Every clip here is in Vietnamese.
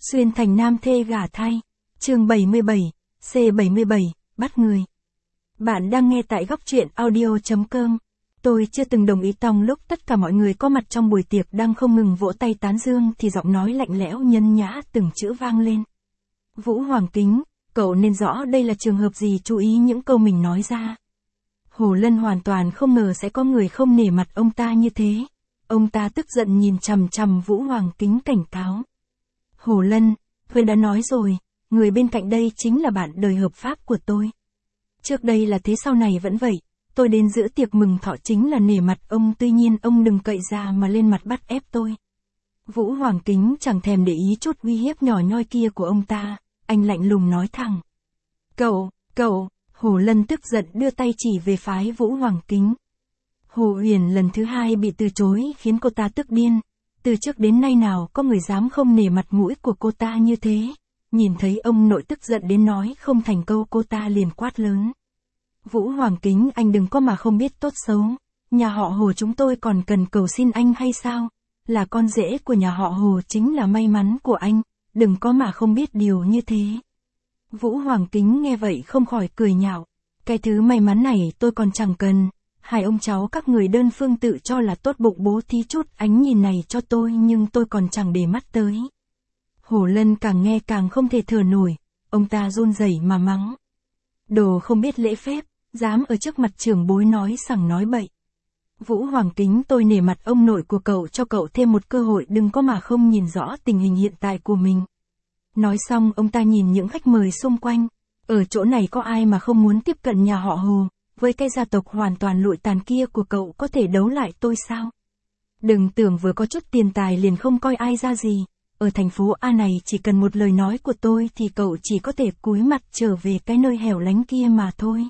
Xuyên thành nam thê gả thay. Chương 77, C77, bắt người. Bạn đang nghe tại góc truyện audio.com. Tôi chưa từng đồng ý tòng lúc tất cả mọi người có mặt trong buổi tiệc đang không ngừng vỗ tay tán dương thì giọng nói lạnh lẽo nhân nhã từng chữ vang lên. Vũ Hoàng Kính, cậu nên rõ đây là trường hợp gì, chú ý những câu mình nói ra. Hồ Lân hoàn toàn không ngờ sẽ có người không nể mặt ông ta như thế. Ông ta tức giận nhìn chằm chằm Vũ Hoàng Kính cảnh cáo. Hồ Lân, tôi đã nói rồi, người bên cạnh đây chính là bạn đời hợp pháp của tôi. Trước đây là thế, sau này vẫn vậy, tôi đến giữa tiệc mừng thọ chính là nể mặt ông, tuy nhiên ông đừng cậy ra mà lên mặt bắt ép tôi. Vũ Hoàng Kính chẳng thèm để ý chút uy hiếp nhỏ nhoi kia của ông ta, anh lạnh lùng nói thẳng. Cậu, Hồ Lân tức giận đưa tay chỉ về phái Vũ Hoàng Kính. Hồ Uyển lần thứ hai bị từ chối khiến cô ta tức điên. Từ trước đến nay nào có người dám không nể mặt mũi của cô ta như thế. Nhìn thấy ông nội tức giận đến nói không thành câu, cô ta liền quát lớn. Vũ Hoàng Kính, anh đừng có mà không biết tốt xấu. Nhà họ Hồ chúng tôi còn cần cầu xin anh hay sao? Là con rể của nhà họ Hồ chính là may mắn của anh, đừng có mà không biết điều như thế. Vũ Hoàng Kính nghe vậy không khỏi cười nhạo. Cái thứ may mắn này tôi còn chẳng cần. Hai ông cháu các người đơn phương tự cho là tốt bụng bố thí chút ánh nhìn này cho tôi nhưng tôi còn chẳng để mắt tới. Hồ Lân càng nghe càng không thể thở nổi, ông ta run rẩy mà mắng. Đồ không biết lễ phép, dám ở trước mặt trưởng bối nói sằng nói bậy. Vũ Hoàng Kính, tôi nể mặt ông nội của cậu cho cậu thêm một cơ hội, đừng có mà không nhìn rõ tình hình hiện tại của mình. Nói xong ông ta nhìn những khách mời xung quanh, ở chỗ này có ai mà không muốn tiếp cận nhà họ Hồ. Với cái gia tộc hoàn toàn lụi tàn kia của cậu có thể đấu lại tôi sao? Đừng tưởng vừa có chút tiền tài liền không coi ai ra gì. Ở thành phố A này chỉ cần một lời nói của tôi thì cậu chỉ có thể cúi mặt trở về cái nơi hẻo lánh kia mà thôi.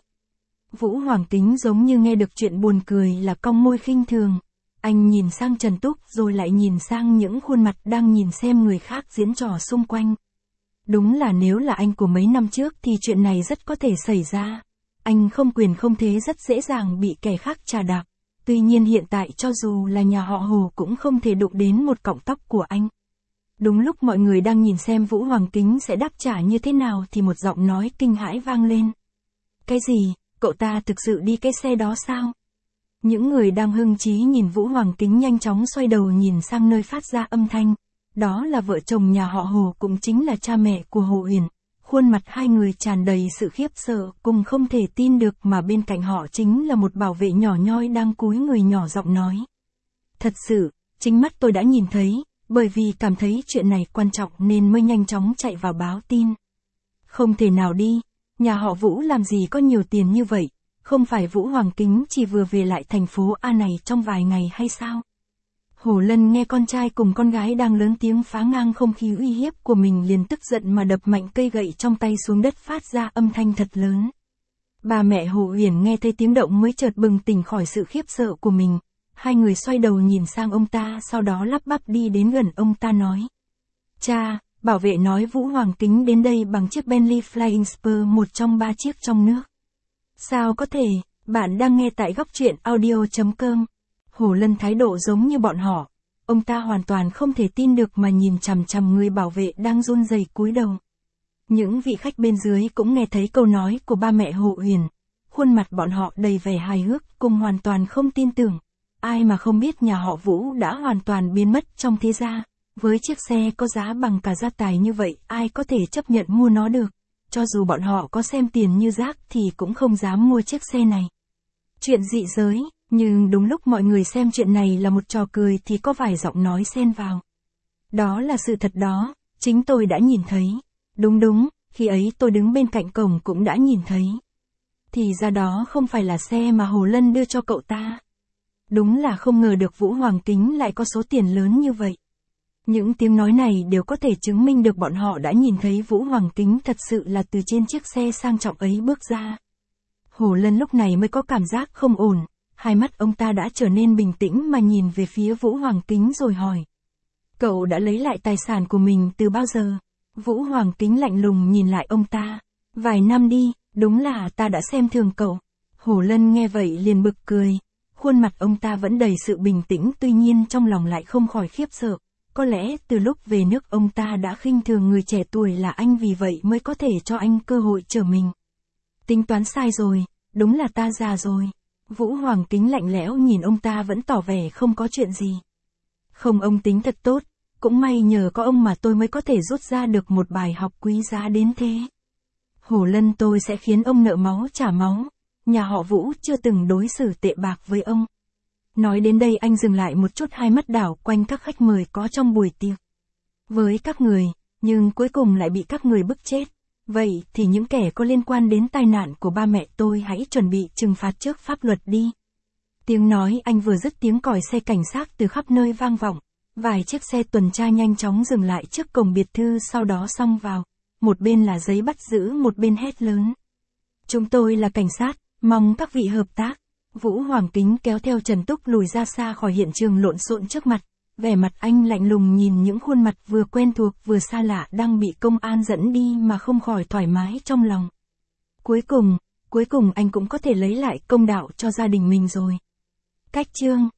Vũ Hoàng Kính giống như nghe được chuyện buồn cười là cong môi khinh thường. Anh nhìn sang Trần Túc rồi lại nhìn sang những khuôn mặt đang nhìn xem người khác diễn trò xung quanh. Đúng là nếu là anh của mấy năm trước thì chuyện này rất có thể xảy ra. Anh không quyền không thế rất dễ dàng bị kẻ khác trà đạp. Tuy nhiên hiện tại cho dù là nhà họ Hồ cũng không thể đụng đến một cọng tóc của anh. Đúng lúc mọi người đang nhìn xem Vũ Hoàng Kính sẽ đáp trả như thế nào thì một giọng nói kinh hãi vang lên. Cái gì, cậu ta thực sự đi cái xe đó sao? Những người đang hưng trí nhìn Vũ Hoàng Kính nhanh chóng xoay đầu nhìn sang nơi phát ra âm thanh. Đó là vợ chồng nhà họ Hồ, cũng chính là cha mẹ của Hồ Uyển. Khuôn mặt hai người tràn đầy sự khiếp sợ cùng không thể tin được, mà bên cạnh họ chính là một bảo vệ nhỏ nhoi đang cúi người nhỏ giọng nói. Thật sự, chính mắt tôi đã nhìn thấy, bởi vì cảm thấy chuyện này quan trọng nên mới nhanh chóng chạy vào báo tin. Không thể nào đi, nhà họ Vũ làm gì có nhiều tiền như vậy, không phải Vũ Hoàng Kính chỉ vừa về lại thành phố A này trong vài ngày hay sao? Hồ Lân nghe con trai cùng con gái đang lớn tiếng phá ngang không khí uy hiếp của mình liền tức giận mà đập mạnh cây gậy trong tay xuống đất phát ra âm thanh thật lớn. Bà mẹ Hồ Uyển nghe thấy tiếng động mới chợt bừng tỉnh khỏi sự khiếp sợ của mình. Hai người xoay đầu nhìn sang ông ta, sau đó lắp bắp đi đến gần ông ta nói. Cha, bảo vệ nói Vũ Hoàng Kính đến đây bằng chiếc Bentley Flying Spur, một trong 3 chiếc trong nước. Sao có thể, bạn đang nghe tại góc truyện audio.com. Hồ Lân thái độ giống như bọn họ. Ông ta hoàn toàn không thể tin được mà nhìn chằm chằm người bảo vệ đang run rẩy cúi đầu. Những vị khách bên dưới cũng nghe thấy câu nói của ba mẹ Hồ Uyển. Khuôn mặt bọn họ đầy vẻ hài hước cùng hoàn toàn không tin tưởng. Ai mà không biết nhà họ Vũ đã hoàn toàn biến mất trong thế gia. Với chiếc xe có giá bằng cả gia tài như vậy, ai có thể chấp nhận mua nó được. Cho dù bọn họ có xem tiền như rác thì cũng không dám mua chiếc xe này. Chuyện dị giới. Nhưng đúng lúc mọi người xem chuyện này là một trò cười thì có vài giọng nói xen vào. Đó là sự thật đó, chính tôi đã nhìn thấy. Đúng, khi ấy tôi đứng bên cạnh cổng cũng đã nhìn thấy. Thì ra đó không phải là xe mà Hồ Lân đưa cho cậu ta. Đúng là không ngờ được Vũ Hoàng Kính lại có số tiền lớn như vậy. Những tiếng nói này đều có thể chứng minh được bọn họ đã nhìn thấy Vũ Hoàng Kính thật sự là từ trên chiếc xe sang trọng ấy bước ra. Hồ Lân lúc này mới có cảm giác không ổn. Hai mắt ông ta đã trở nên bình tĩnh mà nhìn về phía Vũ Hoàng Kính rồi hỏi. Cậu đã lấy lại tài sản của mình từ bao giờ? Vũ Hoàng Kính lạnh lùng nhìn lại ông ta. Vài năm đi, đúng là ta đã xem thường cậu. Hồ Lân nghe vậy liền bực cười. Khuôn mặt ông ta vẫn đầy sự bình tĩnh, tuy nhiên trong lòng lại không khỏi khiếp sợ. Có lẽ từ lúc về nước ông ta đã khinh thường người trẻ tuổi là anh, vì vậy mới có thể cho anh cơ hội trở mình. Tính toán sai rồi, đúng là ta già rồi. Vũ Hoàng Kính lạnh lẽo nhìn ông ta vẫn tỏ vẻ không có chuyện gì. Không, ông tính thật tốt, cũng may nhờ có ông mà tôi mới có thể rút ra được một bài học quý giá đến thế. Hồ Lân, tôi sẽ khiến ông nợ máu trả máu. Nhà họ Vũ chưa từng đối xử tệ bạc với ông. Nói đến đây anh dừng lại một chút, hai mắt đảo quanh các khách mời có trong buổi tiệc. Với các người, nhưng cuối cùng lại bị các người bức chết. Vậy thì những kẻ có liên quan đến tai nạn của ba mẹ tôi hãy chuẩn bị trừng phạt trước pháp luật đi. Tiếng nói anh vừa dứt, tiếng còi xe cảnh sát từ khắp nơi vang vọng. Vài chiếc xe tuần tra nhanh chóng dừng lại trước cổng biệt thự, sau đó xông vào. Một bên là giấy bắt giữ, một bên hét lớn: chúng tôi là cảnh sát, mong các vị hợp tác. Vũ Hoàng Kính kéo theo Trần Túc lùi ra xa khỏi hiện trường lộn xộn trước mặt. Vẻ mặt anh lạnh lùng nhìn những khuôn mặt vừa quen thuộc vừa xa lạ đang bị công an dẫn đi mà không khỏi thoải mái trong lòng. Cuối cùng anh cũng có thể lấy lại công đạo cho gia đình mình rồi. Cách chương